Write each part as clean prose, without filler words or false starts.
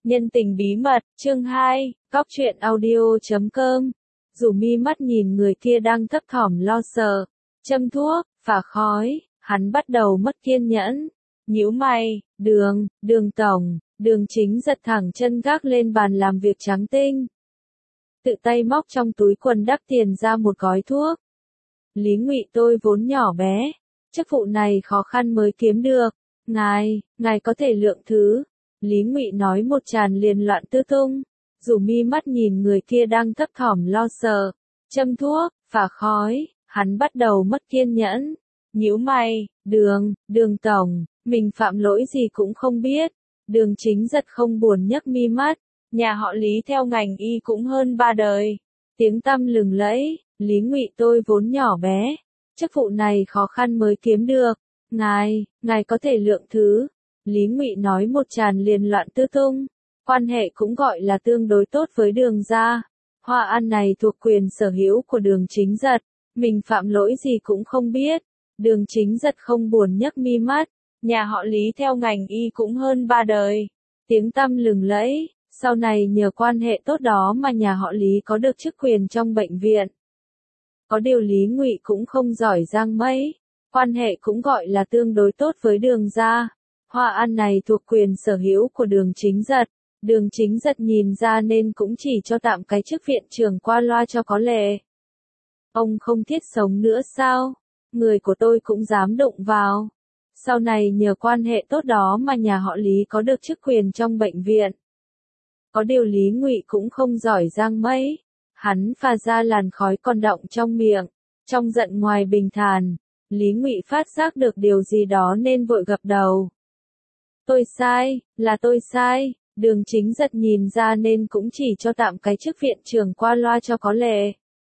Nhân tình bí mật, chương 2, Cóc truyện audio.com. Dù mi mắt nhìn người kia đang thấp thỏm lo sợ, châm thuốc, phả khói, hắn bắt đầu mất kiên nhẫn. Nhíu mày, đường tổng, đường chính giật thẳng chân gác lên bàn làm việc trắng tinh. Tự tay móc trong túi quần đắp tiền ra một gói thuốc. Lý Ngụy, tôi vốn nhỏ bé, chức vụ này khó khăn mới kiếm được. Ngài có thể lượng thứ. Lý Ngụy nói một tràn liền loạn tư tung. Dù mi mắt nhìn người kia đang thấp thỏm lo sợ, châm thuốc, phả khói, hắn bắt đầu mất kiên nhẫn. Nhíu mày, đường tổng, mình phạm lỗi gì cũng không biết. Đường chính giật không buồn nhấc mi mắt. Nhà họ Lý theo ngành y cũng hơn 3 đời. Tiếng tăm lừng lẫy. Lý Ngụy, tôi vốn nhỏ bé, chức vụ này khó khăn mới kiếm được. Ngài có thể lượng thứ. Lý Ngụy nói một tràn liền loạn tư tung. Quan hệ cũng gọi là tương đối tốt với Đường gia. Hoa An này thuộc quyền sở hữu của Đường chính giật. Mình phạm lỗi gì cũng không biết. Đường chính giật không buồn nhấc mi mắt. Nhà họ Lý theo ngành y cũng hơn 3 đời. Tiếng tăm lừng lẫy. Sau này nhờ quan hệ tốt đó mà nhà họ Lý có được chức quyền trong bệnh viện. Có điều Lý Ngụy cũng không giỏi giang mấy. Quan hệ cũng gọi là tương đối tốt với Đường gia. Hoa An này thuộc quyền sở hữu của Đường chính giật. Đường chính giật nhìn ra nên cũng chỉ cho tạm cái chức viện trưởng qua loa cho có lệ. Ông không thiết sống nữa sao? Người của tôi cũng dám đụng vào. Sau này nhờ quan hệ tốt đó mà nhà họ Lý có được chức quyền trong bệnh viện. Có điều Lý Ngụy cũng không giỏi giang mấy. Hắn phà ra làn khói còn đọng trong miệng. Trong giận ngoài bình thản. Lý Ngụy phát giác được điều gì đó nên vội gập đầu. Tôi sai, là tôi sai. Đường chính giật nhìn ra nên cũng chỉ cho tạm cái chức viện trưởng qua loa cho có lệ.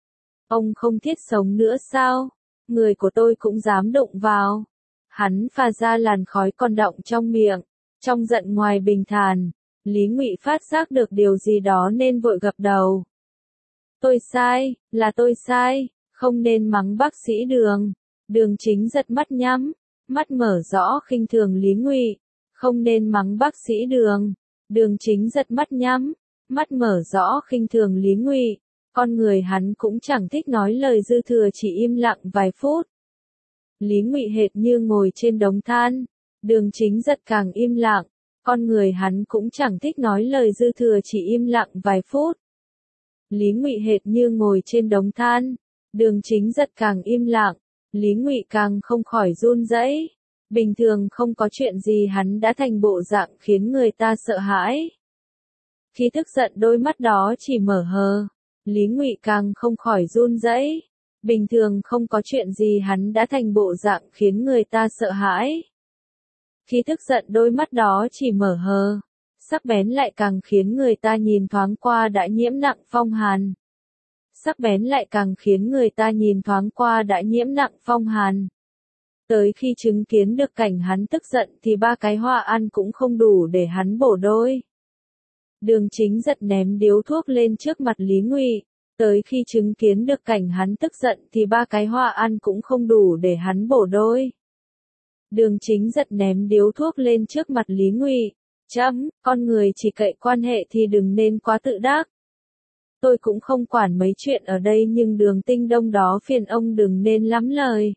Ông không thiết sống nữa sao? Người của tôi cũng dám đụng vào. Hắn phà ra làn khói còn đọng trong miệng. Trong giận ngoài bình thản. Lý Ngụy phát giác được điều gì đó nên vội gập đầu. Tôi sai, là tôi sai, không nên mắng bác sĩ Đường. Đường chính giật mắt nhắm, mắt mở rõ khinh thường Lý Ngụy. Không nên mắng bác sĩ Đường. Đường chính giật mắt nhắm, mắt mở rõ khinh thường Lý Ngụy. Con người hắn cũng chẳng thích nói lời dư thừa, chỉ im lặng vài phút. Lý Ngụy hệt như ngồi trên đống than. Đường chính giật càng im lặng. Con người hắn cũng chẳng thích nói lời dư thừa, chỉ im lặng vài phút. Lý Ngụy hệt như ngồi trên đống than. Đường chính giật càng im lặng. Lý Ngụy càng không khỏi run rẩy. Bình thường không có chuyện gì hắn đã thành bộ dạng khiến người ta sợ hãi. Khi tức giận đôi mắt đó chỉ mở hờ. Lý Ngụy càng không khỏi run rẩy. Bình thường không có chuyện gì hắn đã thành bộ dạng khiến người ta sợ hãi. Khi tức giận đôi mắt đó chỉ mở hờ. Sắc bén lại càng khiến người ta nhìn thoáng qua đã nhiễm nặng phong hàn. Sắc bén lại càng khiến người ta nhìn thoáng qua đã nhiễm nặng phong hàn. Tới khi chứng kiến được cảnh hắn tức giận thì 3 cái Hoa An cũng không đủ để hắn bổ đôi. Đường chính giật ném điếu thuốc lên trước mặt Lý Ngụy. Tới khi chứng kiến được cảnh hắn tức giận thì 3 cái Hoa An cũng không đủ để hắn bổ đôi. Đường chính giật ném điếu thuốc lên trước mặt Lý Ngụy. Con người chỉ cậy quan hệ thì đừng nên quá tự đắc. Tôi cũng không quản mấy chuyện ở đây nhưng Đường Tinh Đông đó phiền ông đừng nên lắm lời.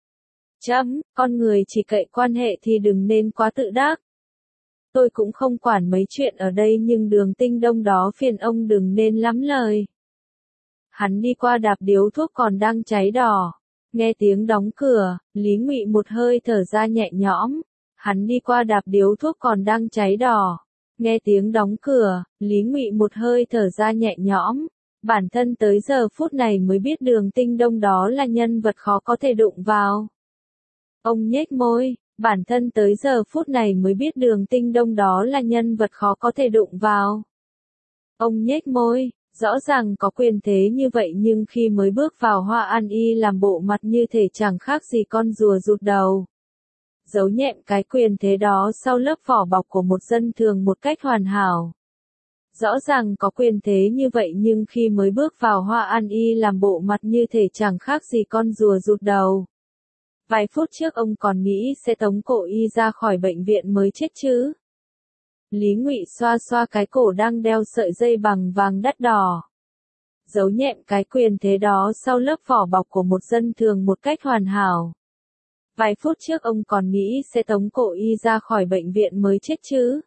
Con người chỉ cậy quan hệ thì đừng nên quá tự đắc. Tôi cũng không quản mấy chuyện ở đây nhưng Đường Tinh Đông đó phiền ông đừng nên lắm lời. Hắn đi qua đạp điếu thuốc còn đang cháy đỏ. Nghe tiếng đóng cửa, Lý Ngụy một hơi thở ra nhẹ nhõm. Hắn đi qua đạp điếu thuốc còn đang cháy đỏ. Nghe tiếng đóng cửa, Lý Ngụy một hơi thở ra nhẹ nhõm. Bản thân tới giờ phút này mới biết Đường Tinh Đông đó là nhân vật khó có thể đụng vào. Ông nhếch môi, bản thân tới giờ phút này mới biết Đường Tinh Đông đó là nhân vật khó có thể đụng vào. Ông nhếch môi, rõ ràng có quyền thế như vậy nhưng khi mới bước vào Hoa An y làm bộ mặt như thể chẳng khác gì con rùa rụt đầu. Giấu nhẹm cái quyền thế đó sau lớp vỏ bọc của một dân thường một cách hoàn hảo. Rõ ràng có quyền thế như vậy nhưng khi mới bước vào Hoa An y làm bộ mặt như thể chẳng khác gì con rùa rụt đầu. Vài phút trước ông còn nghĩ sẽ tống cổ y ra khỏi bệnh viện mới chết chứ. Lý Ngụy xoa xoa cái cổ đang đeo sợi dây bằng vàng đắt đỏ. Giấu nhẹm cái quyền thế đó sau lớp vỏ bọc của một dân thường một cách hoàn hảo. Vài phút trước ông còn nghĩ sẽ tống cổ y ra khỏi bệnh viện mới chết chứ.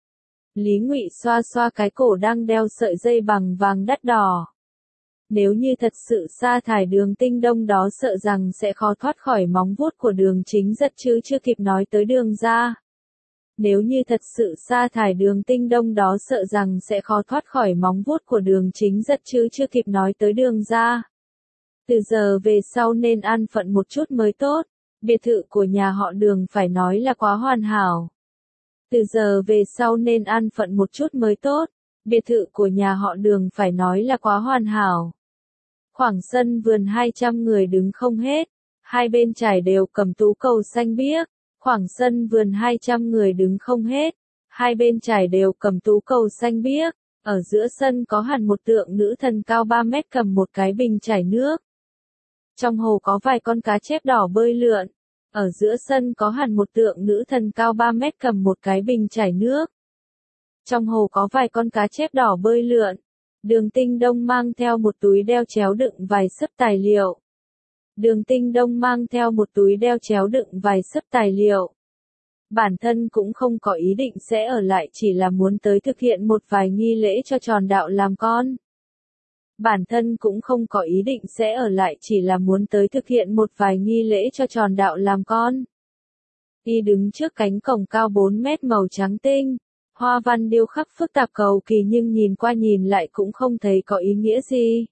Lý Ngụy xoa xoa cái cổ đang đeo sợi dây bằng vàng đắt đỏ. Nếu như thật sự sa thải Đường Tinh Đông đó sợ rằng sẽ khó thoát khỏi móng vuốt của Đường Chính Giật chứ chưa kịp nói tới Đường gia. Nếu như thật sự sa thải Đường Tinh Đông đó sợ rằng sẽ khó thoát khỏi móng vuốt của Đường Chính Giật chứ chưa kịp nói tới Đường gia. Từ giờ về sau nên an phận một chút mới tốt, biệt thự của nhà họ Đường phải nói là quá hoàn hảo. Từ giờ về sau nên an phận một chút mới tốt, biệt thự của nhà họ Đường phải nói là quá hoàn hảo. Khoảng sân vườn 200 người đứng không hết, hai bên trải đều cầm tú cầu xanh biếc. Khoảng sân vườn 200 người đứng không hết, hai bên trải đều cầm tú cầu xanh biếc, ở giữa sân có hẳn một tượng nữ thần cao 3 mét cầm một cái bình chảy nước. Trong hồ có vài con cá chép đỏ bơi lượn, ở giữa sân có hẳn một tượng nữ thần cao 3 mét cầm một cái bình chảy nước. Trong hồ có vài con cá chép đỏ bơi lượn, Đường Tinh Đông mang theo một túi đeo chéo đựng vài xấp tài liệu. Đường Tinh Đông mang theo một túi đeo chéo đựng vài xấp tài liệu. Bản thân cũng không có ý định sẽ ở lại, chỉ là muốn tới thực hiện một vài nghi lễ cho tròn đạo làm con. Bản thân cũng không có ý định sẽ ở lại, chỉ là muốn tới thực hiện một vài nghi lễ cho tròn đạo làm con. Y đứng trước cánh cổng cao 4 mét màu trắng tinh, hoa văn điêu khắc phức tạp cầu kỳ nhưng nhìn qua nhìn lại cũng không thấy có ý nghĩa gì.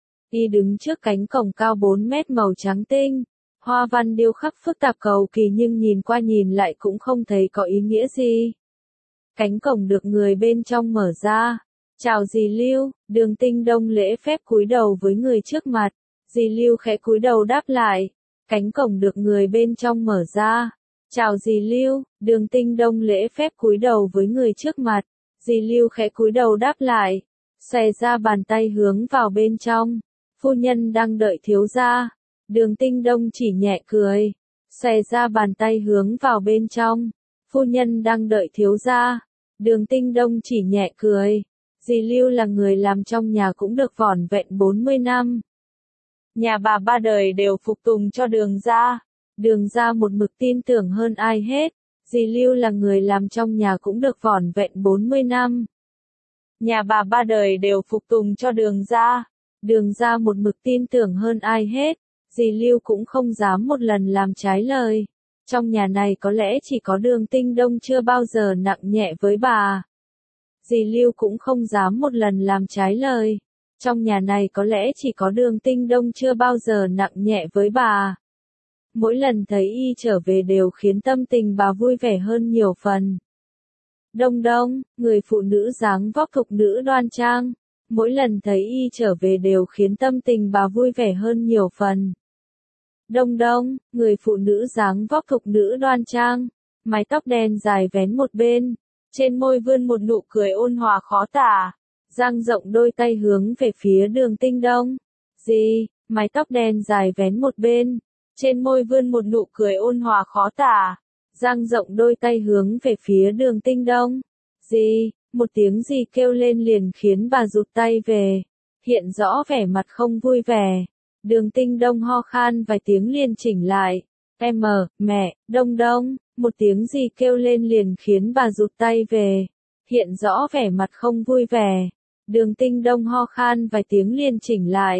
Y đứng trước cánh cổng cao 4 mét màu trắng tinh, hoa văn điêu khắc phức tạp cầu kỳ nhưng nhìn qua nhìn lại cũng không thấy có ý nghĩa gì. Cánh cổng được người bên trong mở ra. Chào dì Lưu, Đường Tinh Đông lễ phép cúi đầu với người trước mặt. Dì Lưu khẽ cúi đầu đáp lại. Cánh cổng được người bên trong mở ra. Chào dì Lưu, Đường Tinh Đông lễ phép cúi đầu với người trước mặt. Dì Lưu khẽ cúi đầu đáp lại. Xòe ra bàn tay hướng vào bên trong. Phu nhân đang đợi thiếu gia. Đường Tinh Đông chỉ nhẹ cười. Xòe ra bàn tay hướng vào bên trong. Phu nhân đang đợi thiếu gia. Đường Tinh Đông chỉ nhẹ cười. Dì Lưu là người làm trong nhà cũng được vỏn vẹn 40 năm. Nhà bà ba đời đều phục tùng cho Đường gia. Đường gia một mực tin tưởng hơn ai hết. Dì Lưu là người làm trong nhà cũng được vỏn vẹn 40 năm. Nhà bà ba đời đều phục tùng cho Đường gia. Đường gia một mực tin tưởng hơn ai hết. Dì Lưu cũng không dám một lần làm trái lời. Trong nhà này có lẽ chỉ có Đường Tinh Đông chưa bao giờ nặng nhẹ với bà. Dì Lưu cũng không dám một lần làm trái lời. Trong nhà này có lẽ chỉ có Đường Tinh Đông chưa bao giờ nặng nhẹ với bà. Mỗi lần thấy y trở về đều khiến tâm tình bà vui vẻ hơn nhiều phần. Đông Đông, người phụ nữ dáng vóc thục nữ đoan trang. Mỗi lần thấy y trở về đều khiến tâm tình bà vui vẻ hơn nhiều phần. Đông Đông, người phụ nữ dáng vóc thục nữ đoan trang. Mái tóc đen dài vén một bên. Trên môi vươn một nụ cười ôn hòa khó tả. Dang rộng đôi tay hướng về phía Đường Tinh Đông. Gì, mái tóc đen dài vén một bên. Trên môi vươn một nụ cười ôn hòa khó tả. Dang rộng đôi tay hướng về phía Đường Tinh Đông. Gì, một tiếng gì kêu lên liền khiến bà rụt tay về. Hiện rõ vẻ mặt không vui vẻ. Đường Tinh Đông ho khan vài tiếng liền chỉnh lại. Mẹ, Đông Đông, một tiếng gì kêu lên liền khiến bà rụt tay về. Hiện rõ vẻ mặt không vui vẻ. Đường Tinh Đông ho khan vài tiếng liền chỉnh lại.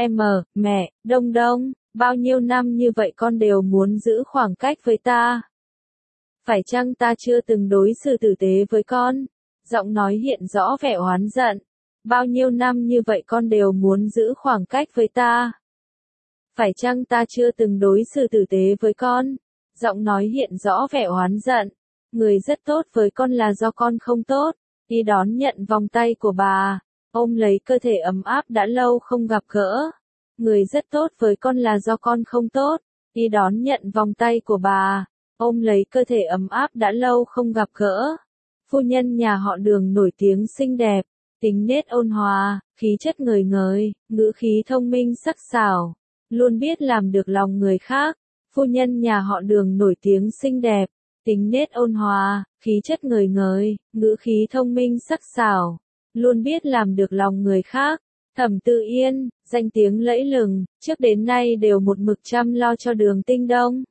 Mẹ, Đông Đông, bao nhiêu năm như vậy con đều muốn giữ khoảng cách với ta. Phải chăng ta chưa từng đối xử tử tế với con? Giọng nói hiện rõ vẻ oán giận. Bao nhiêu năm như vậy con đều muốn giữ khoảng cách với ta. Phải chăng ta chưa từng đối xử tử tế với con? Giọng nói hiện rõ vẻ oán giận. Người rất tốt với con là do con không tốt. Y đón nhận vòng tay của bà. Ôm lấy cơ thể ấm áp đã lâu không gặp gỡ. Người rất tốt với con là do con không tốt. Y đón nhận vòng tay của bà. Ôm lấy cơ thể ấm áp đã lâu không gặp gỡ. Phu nhân nhà họ Đường nổi tiếng xinh đẹp. Tính nết ôn hòa, khí chất ngời ngời, ngữ khí thông minh sắc sảo. Luôn biết làm được lòng người khác. Phu nhân nhà họ Đường nổi tiếng xinh đẹp. tính nết ôn hòa, khí chất ngời ngời, ngữ khí thông minh sắc sảo, luôn biết làm được lòng người khác. Thẩm Tự Yên, danh tiếng lẫy lừng, trước đến nay đều một mực chăm lo cho Đường Tinh Đông.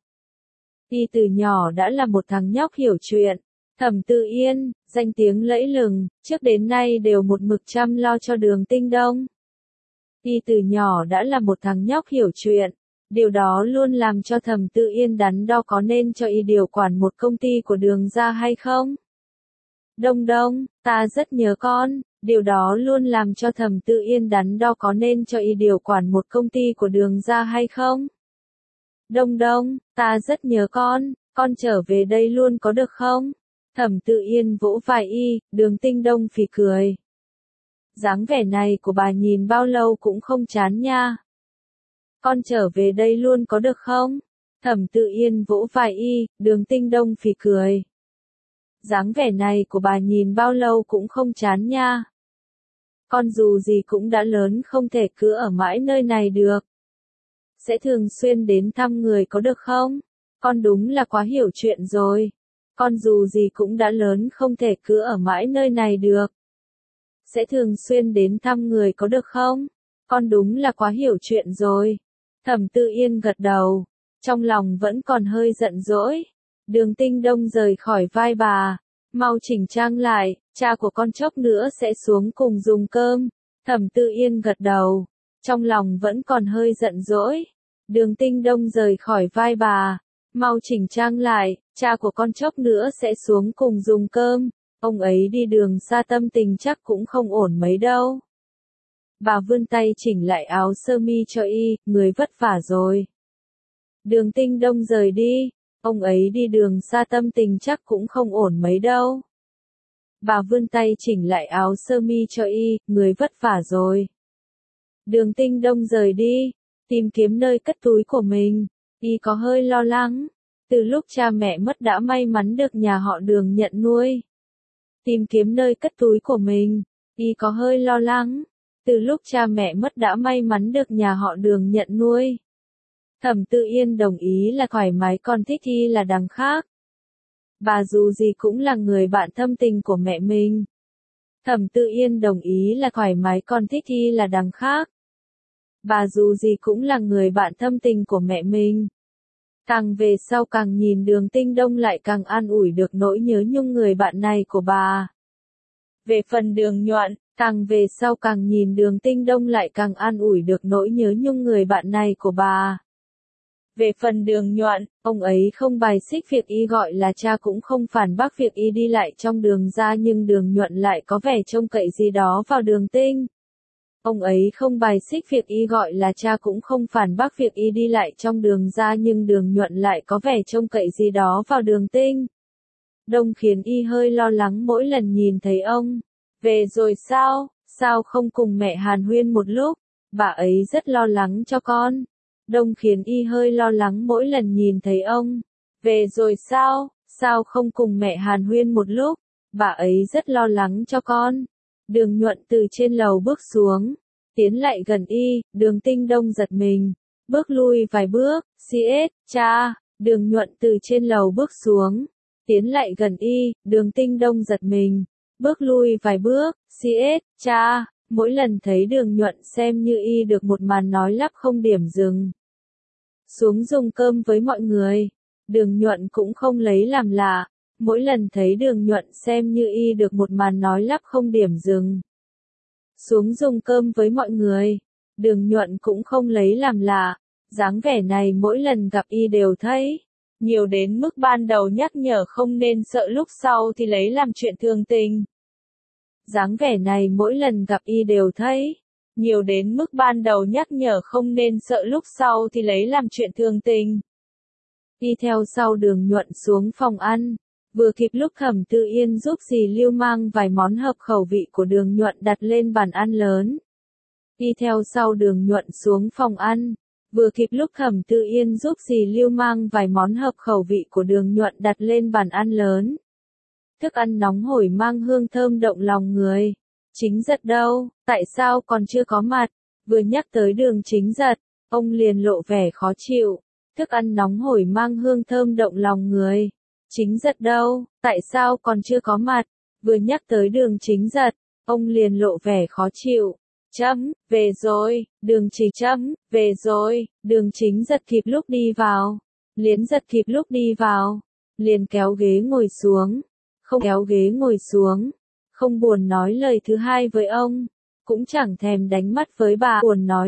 Y từ nhỏ đã là một thằng nhóc hiểu chuyện. Thẩm Tự Yên, danh tiếng lẫy lừng, trước đến nay đều một mực chăm lo cho Đường Tinh Đông. Y từ nhỏ đã là một thằng nhóc hiểu chuyện. Điều đó luôn làm cho Thẩm Tự Yên đắn đo có nên cho y điều quản một công ty của Đường gia hay không. Đông Đông, ta rất nhớ con. Điều đó luôn làm cho Thẩm Tự Yên đắn đo có nên cho y điều quản một công ty của Đường gia hay không. Đông Đông, ta rất nhớ con trở về đây luôn có được không? Thẩm Tự Yên vỗ vai y, Đường Tinh Đông phì cười. Dáng vẻ này của bà nhìn bao lâu cũng không chán nha. Con trở về đây luôn có được không? Thẩm Tự Yên vỗ vai y, Đường Tinh Đông phì cười. Dáng vẻ này của bà nhìn bao lâu cũng không chán nha. Con dù gì cũng đã lớn không thể cứ ở mãi nơi này được. Sẽ thường xuyên đến thăm người có được không? Con đúng là quá hiểu chuyện rồi. Con dù gì cũng đã lớn không thể cứ ở mãi nơi này được. Sẽ thường xuyên đến thăm người có được không? Con đúng là quá hiểu chuyện rồi. Thẩm Tự Yên gật đầu. Trong lòng vẫn còn hơi giận dỗi. Đường Tinh Đông rời khỏi vai bà. Mau chỉnh trang lại, cha của con chốc nữa sẽ xuống cùng dùng cơm. Thẩm Tự Yên gật đầu. Trong lòng vẫn còn hơi giận dỗi. Đường Tinh Đông rời khỏi vai bà. Mau chỉnh trang lại, cha của con chốc nữa sẽ xuống cùng dùng cơm. Ông ấy đi đường xa tâm tình chắc cũng không ổn mấy đâu. Bà vươn tay chỉnh lại áo sơ mi cho y, người vất vả rồi. Đường Tinh Đông rời đi. Ông ấy đi đường xa tâm tình chắc cũng không ổn mấy đâu. Bà vươn tay chỉnh lại áo sơ mi cho y, người vất vả rồi. Đường Tinh Đông rời đi, tìm kiếm nơi cất túi của mình. Y có hơi lo lắng. Từ lúc cha mẹ mất đã may mắn được nhà họ Đường nhận nuôi. Tìm kiếm nơi cất túi của mình. Y có hơi lo lắng. Từ lúc cha mẹ mất đã may mắn được nhà họ Đường nhận nuôi. Thẩm Tự Yên đồng ý là thoải mái, con thích y là đằng khác. Bà dù gì cũng là người bạn thâm tình của mẹ mình. Thẩm Tự Yên đồng ý là thoải mái, con thích y là đằng khác. Bà dù gì cũng là người bạn thâm tình của mẹ mình. Càng về sau càng nhìn Đường Tinh Đông lại càng an ủi được nỗi nhớ nhung người bạn này của bà. Về phần Đường Nhuận, càng về sau càng nhìn Đường Tinh Đông lại càng an ủi được nỗi nhớ nhung người bạn này của bà. Về phần Đường Nhuận, ông ấy không bài xích việc y gọi là cha cũng không phản bác việc y đi lại trong Đường gia, nhưng Đường Nhuận lại có vẻ trông cậy gì đó vào Đường Tinh. Ông ấy không bài xích việc y gọi là cha cũng không phản bác việc y đi lại trong Đường gia, nhưng Đường Nhuận lại có vẻ trông cậy gì đó vào Đường Tinh. Đông khiến y hơi lo lắng mỗi lần nhìn thấy ông. Về rồi sao? Sao không cùng mẹ hàn huyên một lúc? Bà ấy rất lo lắng cho con. Đông khiến y hơi lo lắng mỗi lần nhìn thấy ông. Về rồi sao? Sao không cùng mẹ hàn huyên một lúc? Bà ấy rất lo lắng cho con. Đường Nhuận từ trên lầu bước xuống. Tiến lại gần y, Đường Tinh Đông giật mình. Bước lui vài bước, CS, cha. Đường Nhuận từ trên lầu bước xuống. Tiến lại gần y, Đường Tinh Đông giật mình. Bước lui vài bước, CS, cha. Mỗi lần thấy Đường Nhuận xem như y được một màn nói lắp không điểm dừng. Xuống dùng cơm với mọi người. Đường Nhuận cũng không lấy làm lạ. Mỗi lần thấy Đường Nhuận xem như y được một màn nói lắp không điểm dừng. Xuống dùng cơm với mọi người. Đường Nhuận cũng không lấy làm lạ. Dáng vẻ này mỗi lần gặp y đều thấy. Nhiều đến mức ban đầu nhắc nhở không nên sợ, lúc sau thì lấy làm chuyện thường tình. Dáng vẻ này mỗi lần gặp y đều thấy. Nhiều đến mức ban đầu nhắc nhở không nên sợ, lúc sau thì lấy làm chuyện thường tình. Y theo sau Đường Nhuận xuống phòng ăn. Vừa kịp lúc Thẩm Tự Yên giúp dì Lưu mang vài món hợp khẩu vị của Đường Nhuận đặt lên bàn ăn lớn. Y theo sau Đường Nhuận xuống phòng ăn. Vừa kịp lúc Thẩm Tự Yên giúp dì Lưu mang vài món hợp khẩu vị của Đường Nhuận đặt lên bàn ăn lớn. Thức ăn nóng hổi mang hương thơm động lòng người. Chính Giật đâu, tại sao còn chưa có mặt? Vừa nhắc tới Đường Chính Giật, ông liền lộ vẻ khó chịu. Thức ăn nóng hổi mang hương thơm động lòng người. Chính Giật đâu, tại sao còn chưa có mặt? Vừa nhắc tới Đường Chính Giật, ông liền lộ vẻ khó chịu. Về rồi, về rồi, Đường Chính Giật kịp lúc đi vào. Giật kịp lúc đi vào, liền kéo ghế ngồi xuống. Không buồn nói lời thứ hai với ông, cũng chẳng thèm đánh mắt với bà.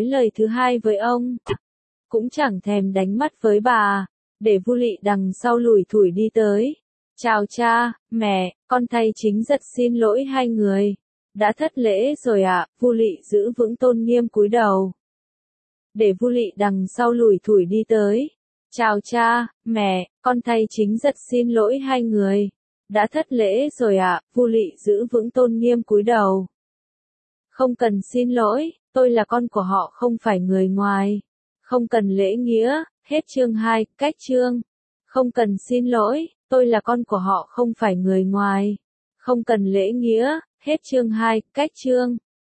Để Vu Lị đằng sau lủi thủi đi tới. Chào cha, mẹ, con thay Chính Giật xin lỗi hai người. Đã thất lễ rồi ạ. Vu Lị giữ vững tôn nghiêm cúi đầu. Để Vu Lị đằng sau lủi thủi đi tới. Chào cha, mẹ, con thay Chính Giật xin lỗi hai người. Đã thất lễ rồi ạ. Vu Lị giữ vững tôn nghiêm cúi đầu. Không cần xin lỗi, tôi là con của họ không phải người ngoài. Không cần lễ nghĩa. Hết chương 2, cách chương. Không cần xin lỗi, tôi là con của họ không phải người ngoài. Không cần lễ nghĩa. Hết chương 2, cách chương.